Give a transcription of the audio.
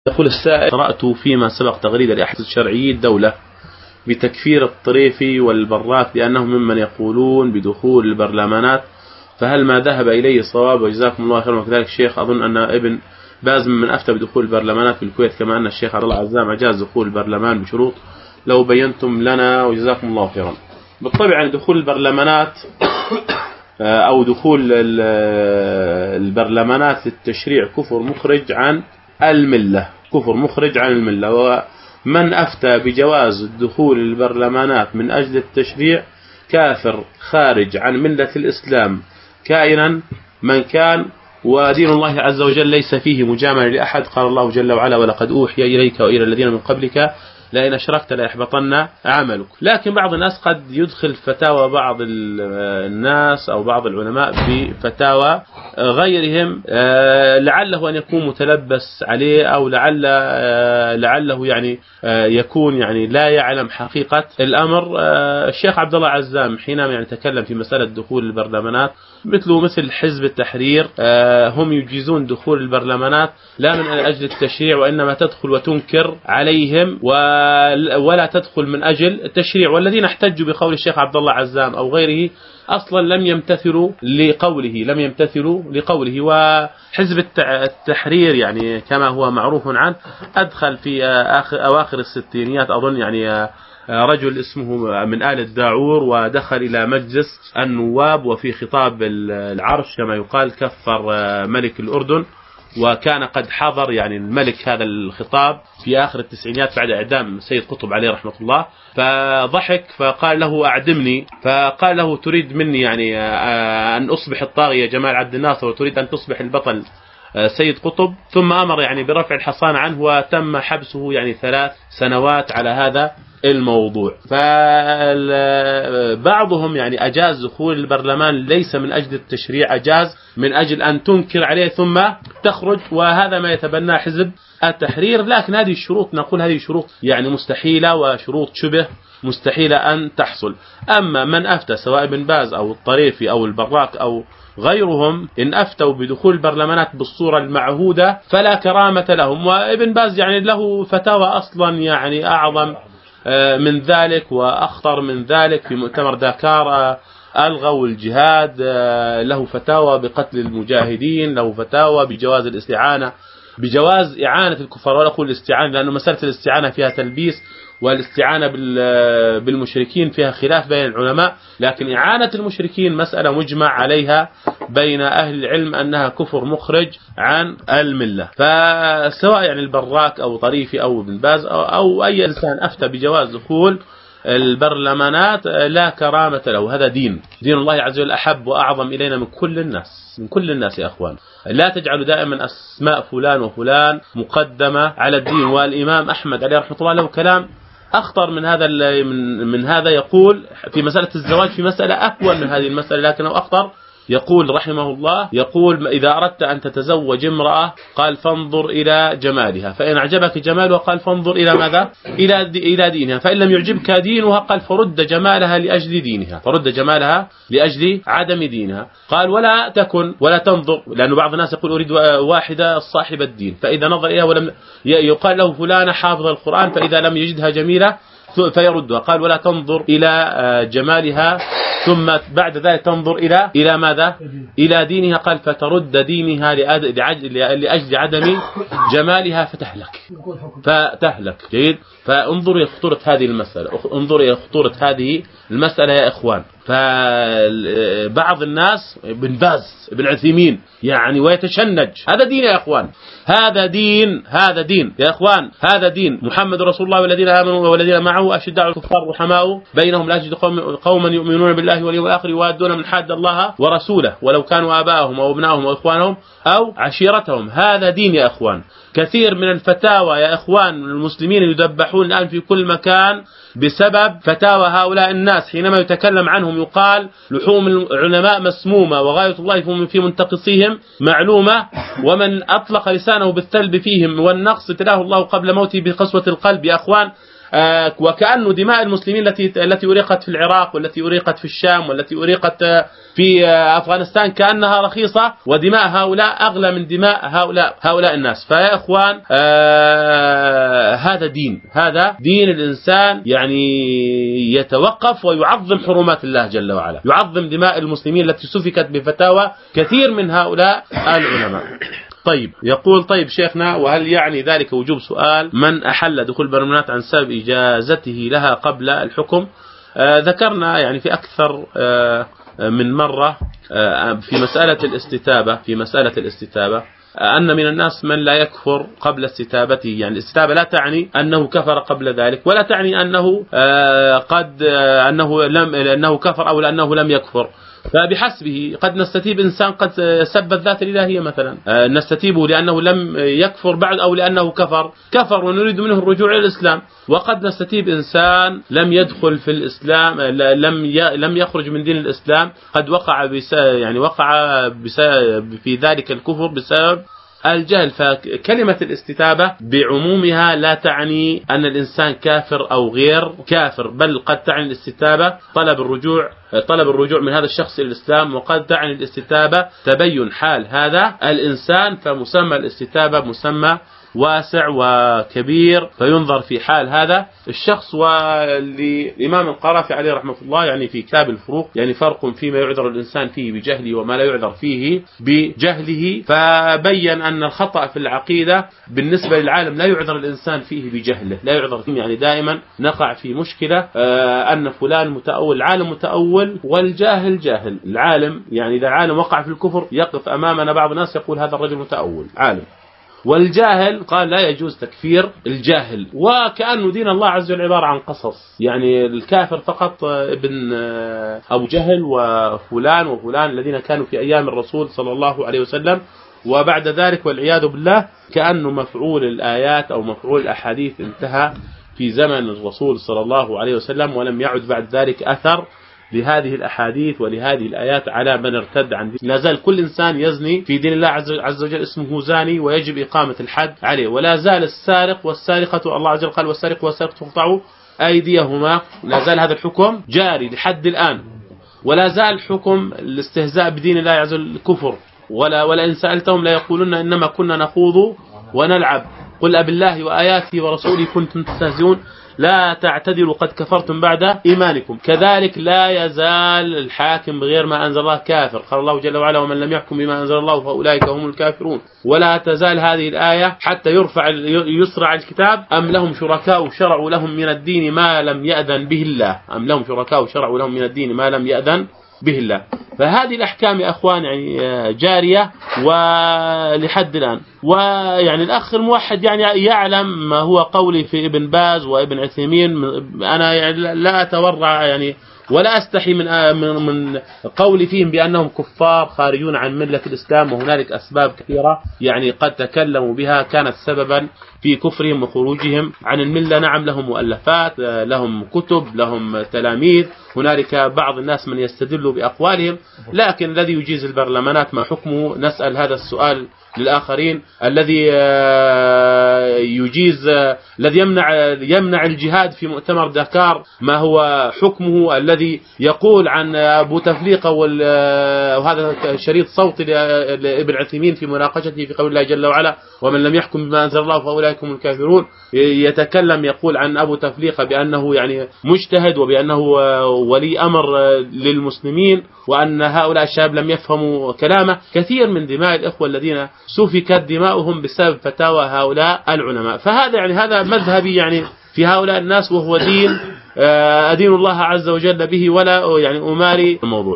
يقول السائل: قرأت فيما سبق تغريدة لأحد شرعيي الدولة بتكفير الطريفي والبراك لأنهم ممن يقولون بدخول البرلمانات، فهل ما ذهب إليه صواب؟ وجزاكم الله خيرا. وكذلك الشيخ أظن أن ابن باز من أفتى بدخول البرلمانات في الكويت، كما أن الشيخ عبد الله عزام أجاز دخول البرلمان بشروط، لو بينتم لنا وجزاكم الله خيرا. بالطبع يعني دخول البرلمانات أو دخول البرلمانات للتشريع كفر مخرج عن الملة، كفر مخرج عن الملة. ومن أفتى بجواز دخول البرلمانات من أجل التشريع كافر خارج عن ملة الإسلام كائنا من كان، ودين الله عز وجل ليس فيه مجاملة لأحد. قال الله جل وعلا: ولقد أوحي إليك وإلى الذين من قبلك لئن أشركت ليحبطن عملك. لكن بعض الناس قد يدخل فتاوى بعض الناس أو بعض العلماء بفتاوى غيرهم لعله أن يكون متلبس عليه، أو لعله يعني يكون يعني لا يعلم حقيقة الأمر. الشيخ عبد الله عزام حينما يعني تكلم في مسألة دخول البرلمانات، مثل حزب التحرير هم يجيزون دخول البرلمانات لا من أجل التشريع، وإنما تدخل وتنكر عليهم ولا تدخل من أجل التشريع. والذين احتجوا بقول الشيخ عبد الله عزام أو غيره أصلا لم يمتثلوا لقوله. وحزب التحرير يعني كما هو معروف عنه أدخل في أواخر الستينيات أظن يعني رجل اسمه من آل الداعور، ودخل إلى مجلس النواب وفي خطاب العرش كما يقال كفر ملك الأردن، وكان قد حضر يعني الملك هذا الخطاب في آخر التسعينيات بعد إعدام سيد قطب عليه رحمة الله. فضحك فقال له: أعدمني. فقال له: تريد مني يعني أن أصبح الطاغية جمال عبد الناصر وتريد أن تصبح البطل سيد قطب؟ ثم أمر يعني برفع الحصان عنه، وتم حبسه يعني 3 سنوات على هذا الموضوع. فبعضهم يعني أجاز دخول البرلمان ليس من أجل التشريع، أجاز من أجل أن تنكر عليه ثم تخرج، وهذا ما يتبنى حزب التحرير. لكن هذه الشروط نقول هذه شروط يعني مستحيلة، وشروط شبه مستحيلة أن تحصل. أما من أفتى سواء ابن باز أو الطريفي أو البراك أو غيرهم إن أفتوا بدخول البرلمانات بالصورة المعهودة فلا كرامة لهم. وابن باز يعني له فتاوى أصلا يعني أعظم من ذلك وأخطر من ذلك. في مؤتمر داكار ألغوا الجهاد، له فتاوى بقتل المجاهدين، له فتاوى بجواز الاستعانة، بجواز إعانة الكفار. ولا أقول الاستعانة لأنه مسألة الاستعانة فيها تلبيس، والاستعانة بالمشركين فيها خلاف بين العلماء، لكن إعانة المشركين مسألة مجمع عليها بين أهل العلم أنها كفر مخرج عن الملة. فسواء يعني البراك أو طريفي أو ابن باز أو أي إنسان أفتى بجواز دخول البرلمانات لا كرامة له. هذا دين الله عز وجل أحب وأعظم إلينا من كل الناس يا أخوان. لا تجعلوا دائما أسماء فلان وفلان مقدمة على الدين. والإمام أحمد عليه رحمة الله له كلام أخطر من هذا يقول في مسألة الزواج، في مسألة أكبر من هذه المسألة لكنه أخطر. يقول رحمه الله، يقول: إذا أردت أن تتزوج امرأة قال فانظر إلى جمالها، فإن أعجبك جمالها قال فانظر إلى ماذا؟ إلى دينها، فإن لم يعجبك دينها قال فرد جمالها لأجل دينها، فرد جمالها لأجل عدم دينها. قال ولا تنظر، لأن بعض الناس يقول أريد واحدة صاحب الدين، فإذا نظر إليها ولم يقال له فلانة حافظ القرآن، فإذا لم يجدها جميلة فيردها. قال ولا تنظر إلى جمالها ثم بعد ذلك تنظر إلى ماذا؟ إلى دينها. قال فترد دينها لأجل عدم جمالها فتهلك. جيد. فانظروا إلى خطورة هذه المسألة، انظروا إلى خطورة هذه المسألة يا إخوان. فبعض الناس ابن باز ابن عثيمين يعني ويتشنج. هذا دين يا إخوان، هذا دين يا إخوان، هذا دين محمد رسول الله والذين آمنوا والذين معه أشداء على الكفار رحماء بينهم لا تجد قوما يؤمنون بالله واليوم الآخر يوادون من حاد الله ورسوله ولو كانوا آباءهم أو أبناءهم أو إخوانهم أو عشيرتهم. هذا دين يا إخوان. كثير من الفتاوى يا إخوان المسلمين يذبحون الآن في كل مكان بسبب فتاوى هؤلاء الناس. حينما يتكلم عنهم يقال لحوم العلماء مسمومة وغاية الله في منتقصيهم معلومة، ومن أطلق لسانه بالثلب فيهم والنقص ابتلاه الله قبل موته بقسوة القلب. يا أخوان وكأن دماء المسلمين التي أريقت في العراق والتي أريقت في الشام والتي أريقت في أفغانستان كأنها رخيصة، ودماء هؤلاء أغلى من دماء هؤلاء الناس. فيا إخوان هذا دين الإنسان يعني يتوقف ويعظم حرمات الله جل وعلا، يعظم دماء المسلمين التي سفكت بفتاوى كثير من هؤلاء العلماء. طيب يقول طيب شيخنا، وهل يعني ذلك وجوب سؤال من أحل دخول البرلمانات عن سبب إجازته لها قبل الحكم؟ ذكرنا يعني في أكثر من مرة في مسألة الاستتابة أن من الناس من لا يكفر قبل استتابته. يعني الاستتابة لا تعني أنه كفر قبل ذلك، ولا تعني أنه كفر أو لأنه لم يكفر، فبحسبه قد نستتيب إنسان قد سب الذات الإلهية مثلا، نستتيبه لأنه لم يكفر بعد أو لأنه كفر ونريد منه الرجوع إلى الإسلام. وقد نستتيب إنسان لم يدخل في الإسلام، لم يخرج من دين الإسلام، قد وقع في ذلك الكفر بسبب الجهل. فكلمة الاستتابة بعمومها لا تعني أن الإنسان كافر أو غير كافر، بل قد تعني الاستتابة طلب الرجوع من هذا الشخص إلى الإسلام، وقد تعني الاستتابة تبين حال هذا الإنسان. فمسمى الاستتابة مسمى واسع وكبير، فينظر في حال هذا الشخص. والإمام القرافي عليه رحمة الله يعني في كتاب الفروق يعني فرق فيما يعذر الإنسان فيه بجهله وما لا يعذر فيه بجهله، فبين أن الخطأ في العقيدة بالنسبة للعالم لا يعذر الإنسان فيه بجهله، لا يعذر فيه. يعني دائما نقع في مشكلة أن فلان متأول، العالم متأول والجاهل جاهل. العالم يعني إذا العالم وقع في الكفر يقف أمامنا بعض الناس يقول هذا الرجل متأول عالم، والجاهل قال لا يجوز تكفير الجاهل. وكأنه دين الله عز وجل عبارة عن قصص، يعني الكافر فقط ابن أبو جهل وفلان الذين كانوا في أيام الرسول صلى الله عليه وسلم، وبعد ذلك والعياذ بالله كأنه مفعول الآيات أو مفعول الأحاديث انتهى في زمن الرسول صلى الله عليه وسلم، ولم يعد بعد ذلك أثر لهذه الأحاديث ولهذه الآيات على من ارتد عن دين. لا زال كل إنسان يزني في دين الله عز وجل اسمه زاني ويجب إقامة الحد عليه، ولا زال السارق والسارقة، الله عز وجل قال والسارق والسارقة تقطعوا أيديهما، لا زال هذا الحكم جاري لحد الآن. ولا زال حكم الاستهزاء بدين الله عز وجل كفر، ولئن سألتهم لا يقولون إنما كنا نخوض ونلعب قل أبالله وآياته ورسوله كنتم تستهزئون لا تعتذروا قد كفرتم بعد إيمانكم. كذلك لا يزال الحاكم بغير ما أنزل الله كافر، قال الله جل وعلا ومن لم يحكم بما أنزل الله فأولئك هم الكافرون. ولا تزال هذه الآية حتى يسرع الكتاب أم لهم شركاء شرعوا لهم من الدين ما لم يأذن به الله، أم لهم شركاء شرعوا لهم من الدين ما لم يأذن به الله. فهذه الأحكام يا أخوان يعني جارية ولحد الآن. ويعني الأخ الموحد يعني يعلم ما هو قولي في ابن باز وابن عثيمين، أنا يعني لا أتورع يعني ولا أستحي من قولي فيهم بأنهم كفار خارجون عن ملة الإسلام، وهنالك أسباب كثيرة يعني قد تكلموا بها كانت سببا في كفرهم وخروجهم عن الملة. نعم لهم مؤلفات، لهم كتب، لهم تلاميذ، هنالك بعض الناس من يستدل بأقوالهم، لكن الذي يجيز البرلمانات ما حكمه؟ نسأل هذا السؤال للآخرين. الذي يجيز الذي يمنع الجهاد في مؤتمر دكار ما هو حكمه؟ الذي يقول عن أبو تفليقة وهذا شريط صوتي لابن عثيمين في مناقشته في قول الله جل وعلا ومن لم يحكم بما أنزل الله فأولئك هم الكافرون، يتكلم يقول عن أبو تفليقة بأنه يعني مجتهد وبأنه ولي أمر للمسلمين، وأن هؤلاء الشباب لم يفهموا كلامه. كثير من دماء الإخوة الذين سفكت دماؤهم بسبب فتاوى هؤلاء العلماء. فهذا يعني هذا مذهبي يعني في هؤلاء الناس، وهو دين أدين الله عز وجل به، ولا يعني أماري الموضوع.